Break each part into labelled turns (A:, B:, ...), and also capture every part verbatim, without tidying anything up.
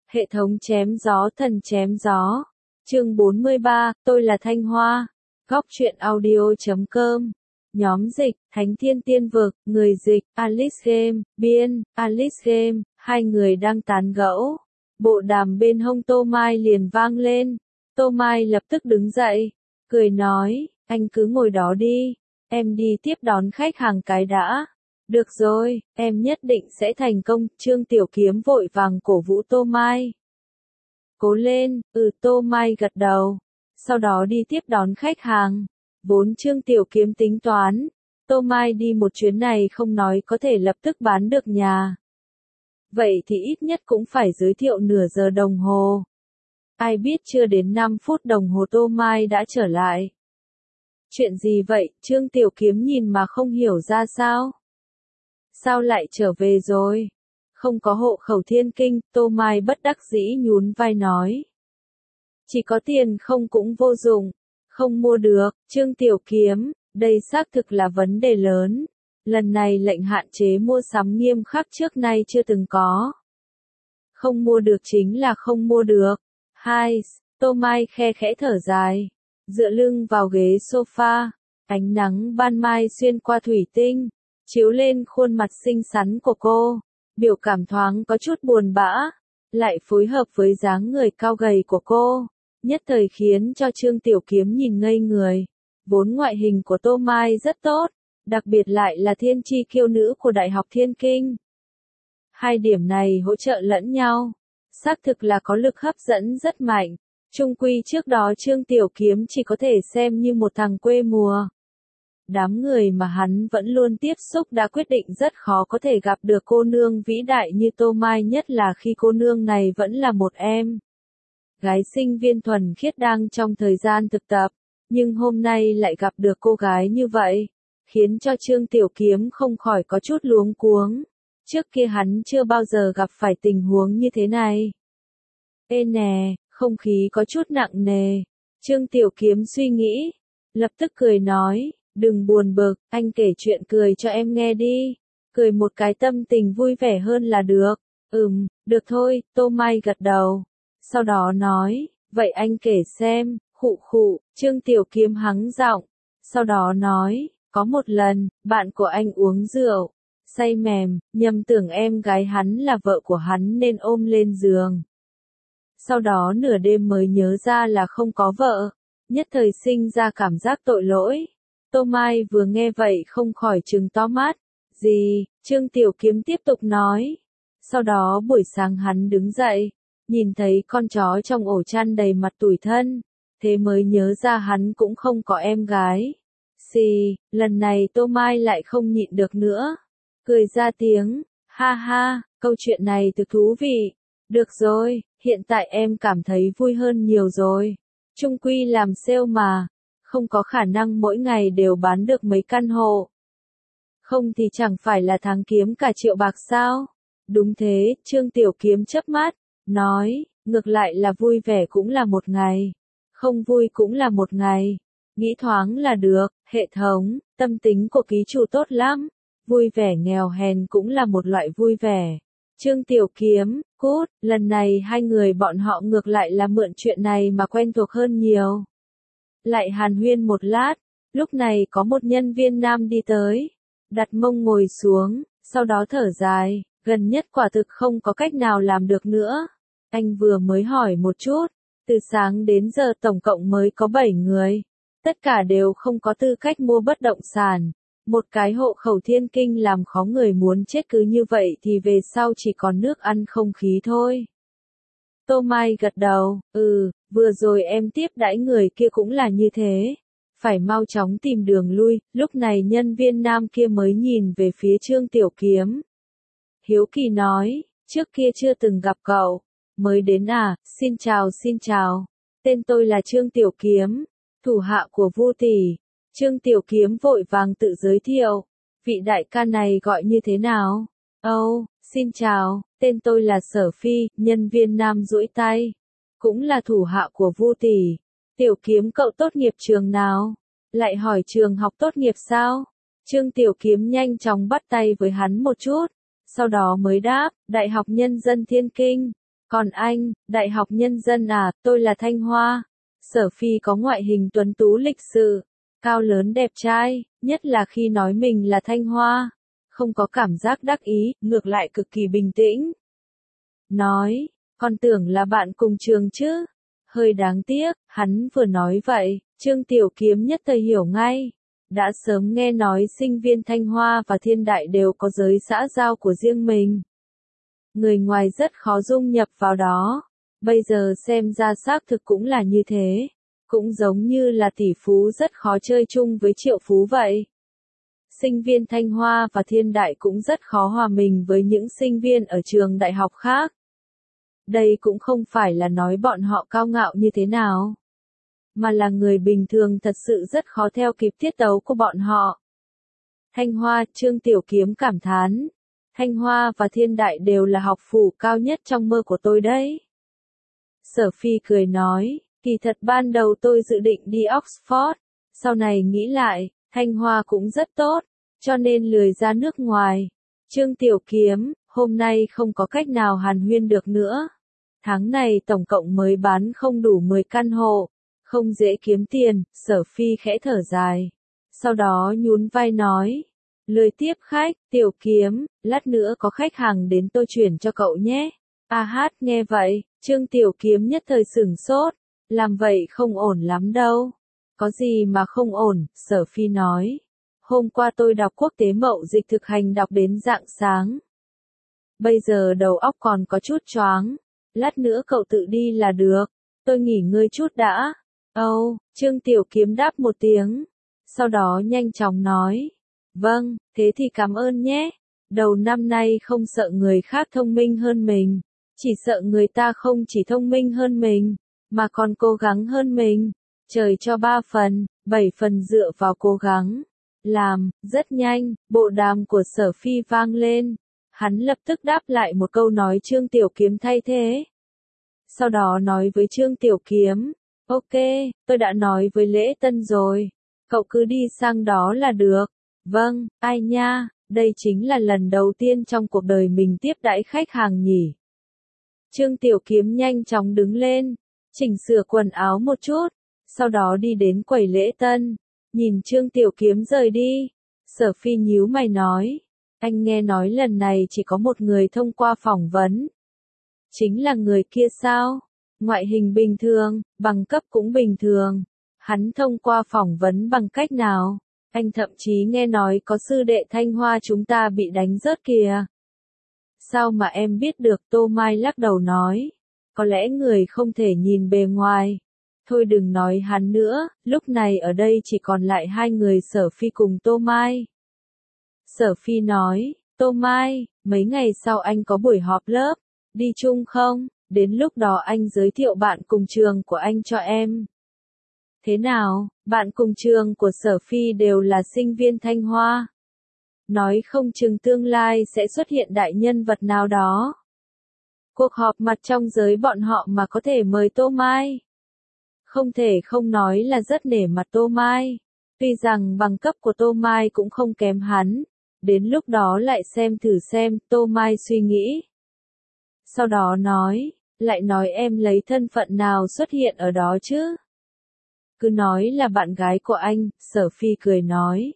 A: Hệ thống chém gió thần chém gió. Chương bốn mươi ba, tôi là Thanh Hoa. Góc truyện audio chấm com. Nhóm dịch, Thánh Thiên Tiên Vực, người dịch, Alice Game, biên, Alice Game, hai người đang tán gẫu. Bộ đàm bên hông Tô Mai liền vang lên. Tô Mai lập tức đứng dậy, cười nói, anh cứ ngồi đó đi, em đi tiếp đón khách hàng cái đã. Được rồi, em nhất định sẽ thành công. Trương Tiểu Kiếm vội vàng cổ vũ Tô Mai. Cố lên, ừ Tô Mai gật đầu. Sau đó đi tiếp đón khách hàng. Vốn Trương Tiểu Kiếm tính toán, Tô Mai đi một chuyến này không nói có thể lập tức bán được nhà. Vậy thì ít nhất cũng phải giới thiệu nửa giờ đồng hồ. Ai biết chưa đến năm phút đồng hồ Tô Mai đã trở lại. Chuyện gì vậy? Trương Tiểu Kiếm nhìn mà không hiểu ra sao. Sao lại trở về rồi? Không có hộ khẩu thiên kinh, Tô Mai bất đắc dĩ nhún vai nói. Chỉ có tiền không cũng vô dụng, không mua được. Trương Tiểu Kiếm, đây xác thực là vấn đề lớn. Lần này lệnh hạn chế mua sắm nghiêm khắc trước nay chưa từng có. Không mua được chính là không mua được. Hai, Tô Mai khe khẽ thở dài, dựa lưng vào ghế sofa, ánh nắng ban mai xuyên qua thủy tinh, chiếu lên khuôn mặt xinh xắn của cô, biểu cảm thoáng có chút buồn bã, lại phối hợp với dáng người cao gầy của cô, nhất thời khiến cho Trương Tiểu Kiếm nhìn ngây người. Vốn ngoại hình của Tô Mai rất tốt, đặc biệt lại là thiên chi kiêu nữ của Đại học Thiên Kinh. Hai điểm này hỗ trợ lẫn nhau, xác thực là có lực hấp dẫn rất mạnh. Chung quy trước đó Trương Tiểu Kiếm chỉ có thể xem như một thằng quê mùa. Đám người mà hắn vẫn luôn tiếp xúc đã quyết định rất khó có thể gặp được cô nương vĩ đại như Tô Mai, nhất là khi cô nương này vẫn là một em gái sinh viên thuần khiết đang trong thời gian thực tập, nhưng hôm nay lại gặp được cô gái như vậy, khiến cho Trương Tiểu Kiếm không khỏi có chút luống cuống. Trước kia hắn chưa bao giờ gặp phải tình huống như thế này. Ê nè, không khí có chút nặng nề. Trương Tiểu Kiếm suy nghĩ, lập tức cười nói, đừng buồn bực, anh kể chuyện cười cho em nghe đi. Cười một cái tâm tình vui vẻ hơn là được. Ừm, được thôi, Tô Mai gật đầu. Sau đó nói, vậy anh kể xem. Khụ khụ, Trương Tiểu Kiếm hắng giọng. Sau đó nói, có một lần, bạn của anh uống rượu, say mềm, nhầm tưởng em gái hắn là vợ của hắn nên ôm lên giường. Sau đó nửa đêm mới nhớ ra là không có vợ, nhất thời sinh ra cảm giác tội lỗi. Tô Mai vừa nghe vậy không khỏi trừng to mắt. Gì? Trương Tiểu Kiếm tiếp tục nói. Sau đó buổi sáng hắn đứng dậy, nhìn thấy con chó trong ổ chăn đầy mặt tủi thân, thế mới nhớ ra hắn cũng không có em gái. Xì, lần này Tô Mai lại không nhịn được nữa, cười ra tiếng, ha ha, câu chuyện này thực thú vị. Được rồi, hiện tại em cảm thấy vui hơn nhiều rồi. Chung quy làm sale mà, không có khả năng mỗi ngày đều bán được mấy căn hộ. Không thì chẳng phải là tháng kiếm cả triệu bạc sao? Đúng thế, Trương Tiểu Kiếm chớp mắt, nói, ngược lại là vui vẻ cũng là một ngày, không vui cũng là một ngày. Nghĩ thoáng là được. Hệ thống, tâm tính của ký chủ tốt lắm. Vui vẻ nghèo hèn cũng là một loại vui vẻ. Trương Tiểu Kiếm, cút, lần này hai người bọn họ ngược lại là mượn chuyện này mà quen thuộc hơn nhiều. Lại hàn huyên một lát, lúc này có một nhân viên nam đi tới, đặt mông ngồi xuống, sau đó thở dài, gần nhất quả thực không có cách nào làm được nữa. Anh vừa mới hỏi một chút, từ sáng đến giờ tổng cộng mới có bảy người. Tất cả đều không có tư cách mua bất động sản. Một cái hộ khẩu thiên kinh làm khó người muốn chết, cứ như vậy thì về sau chỉ còn nước ăn không khí thôi. Tô Mai gật đầu, ừ, vừa rồi em tiếp đãi người kia cũng là như thế. Phải mau chóng tìm đường lui. Lúc này nhân viên nam kia mới nhìn về phía Trương Tiểu Kiếm. Hiếu kỳ nói, trước kia chưa từng gặp cậu. Mới đến à, xin chào xin chào. Tên tôi là Trương Tiểu Kiếm, thủ hạ của Vu tỷ. Trương Tiểu Kiếm vội vàng tự giới thiệu. Vị đại ca này gọi như thế nào? Âu, oh, xin chào, tên tôi là Sở Phi. Nhân viên nam duỗi tay. Cũng là thủ hạ của Vu tỷ. Tiểu Kiếm cậu tốt nghiệp trường nào? Lại hỏi trường học tốt nghiệp sao? Trương Tiểu Kiếm nhanh chóng bắt tay với hắn một chút. Sau đó mới đáp, Đại học Nhân dân Thiên Kinh. Còn anh, Đại học Nhân dân à, tôi là Thanh Hoa. Sở Phi có ngoại hình tuấn tú lịch sự, cao lớn đẹp trai, nhất là khi nói mình là Thanh Hoa. Không có cảm giác đắc ý, ngược lại cực kỳ bình tĩnh. Nói, con tưởng là bạn cùng trường chứ. Hơi đáng tiếc, hắn vừa nói vậy, Trương Tiểu Kiếm nhất thời hiểu ngay. Đã sớm nghe nói sinh viên Thanh Hoa và Thiên Đại đều có giới xã giao của riêng mình. Người ngoài rất khó dung nhập vào đó. Bây giờ xem ra xác thực cũng là như thế. Cũng giống như là tỷ phú rất khó chơi chung với triệu phú vậy. Sinh viên Thanh Hoa và Thiên Đại cũng rất khó hòa mình với những sinh viên ở trường đại học khác. Đây cũng không phải là nói bọn họ cao ngạo như thế nào, mà là người bình thường thật sự rất khó theo kịp tiết tấu của bọn họ. Thanh Hoa, Trương Tiểu Kiếm cảm thán. Thanh Hoa và Thiên Đại đều là học phủ cao nhất trong mơ của tôi đấy. Sở Phi cười nói, kỳ thật ban đầu tôi dự định đi Oxford, sau này nghĩ lại, Thanh Hoa cũng rất tốt, cho nên lười ra nước ngoài. Trương Tiểu Kiếm, hôm nay không có cách nào hàn huyên được nữa. Tháng này tổng cộng mới bán không đủ mười căn hộ, không dễ kiếm tiền. Sở Phi khẽ thở dài. Sau đó nhún vai nói, lười tiếp khách. Tiểu Kiếm, lát nữa có khách hàng đến tôi chuyển cho cậu nhé. A hát nghe vậy, Trương Tiểu Kiếm nhất thời sửng sốt, làm vậy không ổn lắm đâu. Có gì mà không ổn, Sở Phi nói. Hôm qua tôi đọc quốc tế mậu dịch thực hành đọc đến rạng sáng. Bây giờ đầu óc còn có chút choáng. Lát nữa cậu tự đi là được. Tôi nghỉ ngơi chút đã. Âu, oh, Trương Tiểu Kiếm đáp một tiếng. Sau đó nhanh chóng nói. Vâng, thế thì cảm ơn nhé. Đầu năm nay không sợ người khác thông minh hơn mình. Chỉ sợ người ta không chỉ thông minh hơn mình, mà còn cố gắng hơn mình. Trời cho ba phần, bảy phần dựa vào cố gắng. Làm, rất nhanh, bộ đàm của Sở Phi vang lên. Hắn lập tức đáp lại một câu nói Trương Tiểu Kiếm thay thế. Sau đó nói với Trương Tiểu Kiếm, ok, tôi đã nói với Lễ Tân rồi. Cậu cứ đi sang đó là được. Vâng, ai nha, đây chính là lần đầu tiên trong cuộc đời mình tiếp đãi khách hàng nhỉ. Trương Tiểu Kiếm nhanh chóng đứng lên, chỉnh sửa quần áo một chút, sau đó đi đến quầy Lễ Tân. Nhìn Trương Tiểu Kiếm rời đi, Sở Phi nhíu mày nói, anh nghe nói lần này chỉ có một người thông qua phỏng vấn. Chính là người kia sao? Ngoại hình bình thường, bằng cấp cũng bình thường. Hắn thông qua phỏng vấn bằng cách nào? Anh thậm chí nghe nói có sư đệ Thanh Hoa chúng ta bị đánh rớt kìa. Sao mà em biết được? Tô Mai lắc đầu nói. Có lẽ người không thể nhìn bề ngoài. Thôi đừng nói hắn nữa, lúc này ở đây chỉ còn lại hai người Sở Phi cùng Tô Mai. Sở Phi nói, Tô Mai, mấy ngày sau anh có buổi họp lớp, đi chung không? Đến lúc đó anh giới thiệu bạn cùng trường của anh cho em. Thế nào, bạn cùng trường của Sở Phi đều là sinh viên Thanh Hoa. Nói không chừng tương lai sẽ xuất hiện đại nhân vật nào đó. Cuộc họp mặt trong giới bọn họ mà có thể mời Tô Mai. Không thể không nói là rất nể mặt Tô Mai. Tuy rằng bằng cấp của Tô Mai cũng không kém hắn. Đến lúc đó lại xem thử xem, Tô Mai suy nghĩ. Sau đó nói, lại nói em lấy thân phận nào xuất hiện ở đó chứ? Cứ nói là bạn gái của anh, Sở Phi cười nói.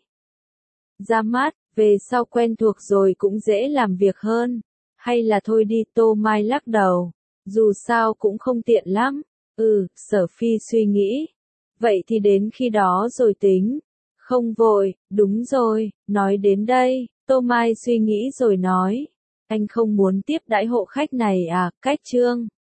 A: Ra mắt, về sau quen thuộc rồi cũng dễ làm việc hơn. Hay là thôi đi, Tô Mai lắc đầu. Dù sao cũng không tiện lắm. Ừ, Sở Phi suy nghĩ. Vậy thì đến khi đó rồi tính. Không vội, đúng rồi, nói đến đây, Tô Mai suy nghĩ rồi nói. Anh không muốn tiếp đãi hộ khách này à, cách Trương.